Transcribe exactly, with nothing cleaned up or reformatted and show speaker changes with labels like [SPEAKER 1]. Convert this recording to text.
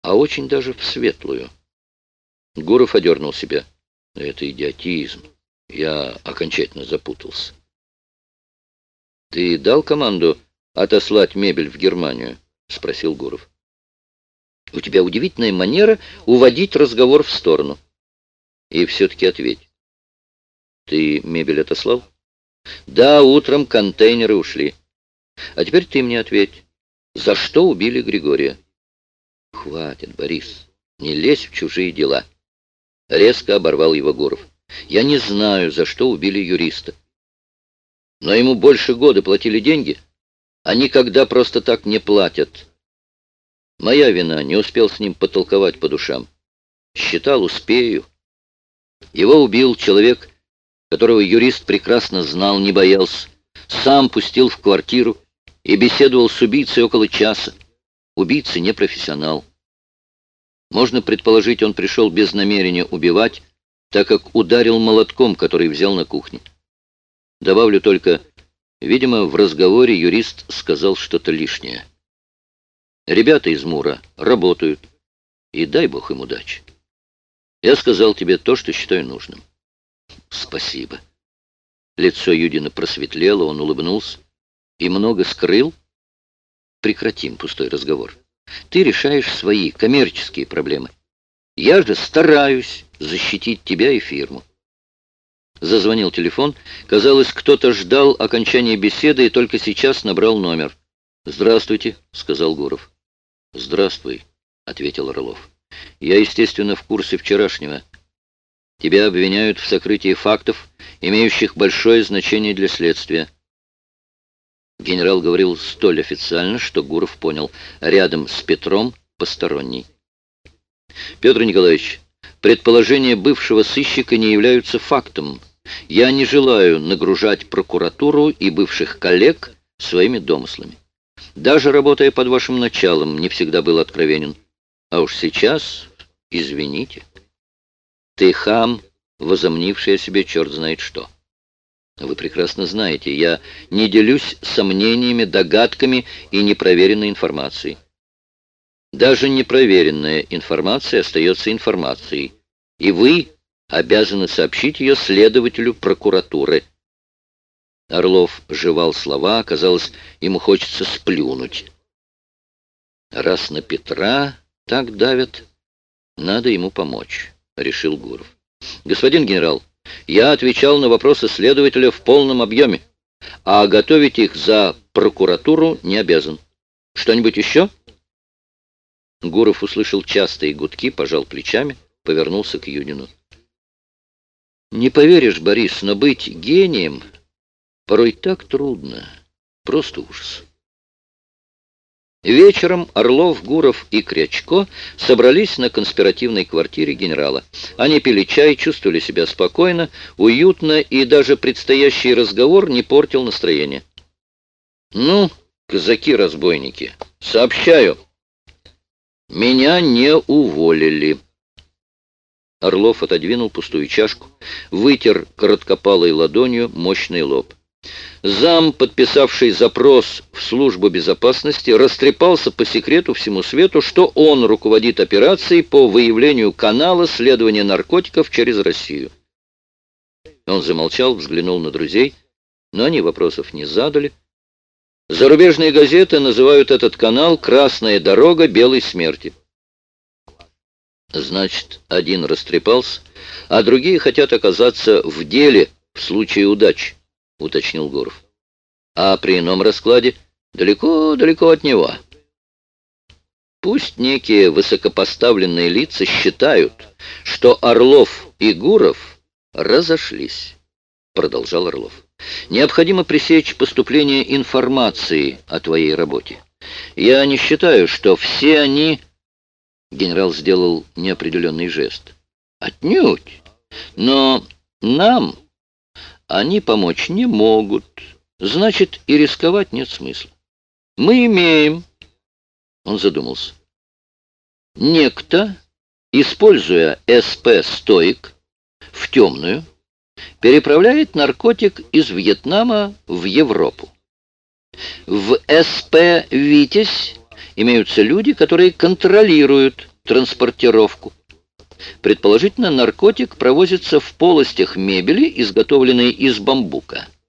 [SPEAKER 1] а очень даже в светлую. Гуров одернул себя. Это идиотизм. Я окончательно запутался. «Ты дал команду отослать мебель в Германию?» — спросил Гуров. «У тебя удивительная манера уводить разговор в сторону. И все-таки ответь. Ты мебель отослал?» «Да, утром контейнеры ушли. А теперь ты мне ответь. За что убили Григория?» «Хватит, Борис, не лезь в чужие дела». Резко оборвал его Гуров. «Я не знаю, за что убили юриста. Но ему больше года платили деньги, а никогда просто так не платят. Моя вина, не успел с ним потолковать по душам. Считал, успею. Его убил человек, которого юрист прекрасно знал, не боялся. Сам пустил в квартиру и беседовал с убийцей около часа. Убийца не профессионал. Можно предположить, он пришел без намерения убивать, так как ударил молотком, который взял на кухне. Добавлю только, видимо, в разговоре юрист сказал что-то лишнее. Ребята из МУРа работают, и дай бог им удачи. Я сказал тебе то, что считаю нужным». «Спасибо». Лицо Юдина просветлело, он улыбнулся. «И много скрыл?» «Прекратим пустой разговор. Ты решаешь свои коммерческие проблемы. Я же стараюсь защитить тебя и фирму». Зазвонил телефон. Казалось, кто-то ждал окончания беседы и только сейчас набрал номер. «Здравствуйте», — сказал Гуров. «Здравствуй», — ответил Орлов. «Я, естественно, в курсе вчерашнего. Тебя обвиняют в сокрытии фактов, имеющих большое значение для следствия». Генерал говорил столь официально, что Гуров понял. Рядом с Петром посторонний. «Петр Николаевич, предположения бывшего сыщика не являются фактом. Я не желаю нагружать прокуратуру и бывших коллег своими домыслами. Даже работая под вашим началом, не всегда был откровенен. А уж сейчас, извините. Ты хам, возомнивший о себе черт знает что. Вы прекрасно знаете, я не делюсь сомнениями, догадками и непроверенной информацией. Даже непроверенная информация остается информацией, и вы обязаны сообщить ее следователю прокуратуры». Орлов жевал слова, казалось, ему хочется сплюнуть. «Раз на Петра так давят, надо ему помочь», — решил Гуров. «Господин генерал, я отвечал на вопросы следователя в полном объеме, а готовить их за прокуратуру не обязан. Что-нибудь еще?» Гуров услышал частые гудки, пожал плечами, повернулся к Юдину. «Не поверишь, Борис, но быть гением порой так трудно. Просто ужас». Вечером Орлов, Гуров и Крячко собрались на конспиративной квартире генерала. Они пили чай, чувствовали себя спокойно, уютно, и даже предстоящий разговор не портил настроение. «Ну, казаки-разбойники, сообщаю, меня не уволили». Орлов отодвинул пустую чашку, вытер короткопалой ладонью мощный лоб. Зам, подписавший запрос в службу безопасности, растрепался по секрету всему свету, что он руководит операцией по выявлению канала следования наркотиков через Россию. Он замолчал, взглянул на друзей, но они вопросов не задали. Зарубежные газеты называют этот канал «Красная дорога белой смерти». Значит, один растрепался, а другие хотят оказаться в деле в случае удачи, уточнил Гуров. А при ином раскладе далеко-далеко от него. Пусть некие высокопоставленные лица считают, что Орлов и Гуров разошлись, продолжал Орлов. Необходимо пресечь поступление информации о твоей работе. Я не считаю, что все они... Генерал сделал неопределенный жест. Отнюдь. Но нам они помочь не могут. Значит, и рисковать нет смысла. Мы имеем... Он задумался. Некто, используя СП-стоик в темную, переправляет наркотик из Вьетнама в Европу. В СП «Витязь» имеются люди, которые контролируют транспортировку. Предположительно, наркотик провозится в полостях мебели, изготовленной из бамбука.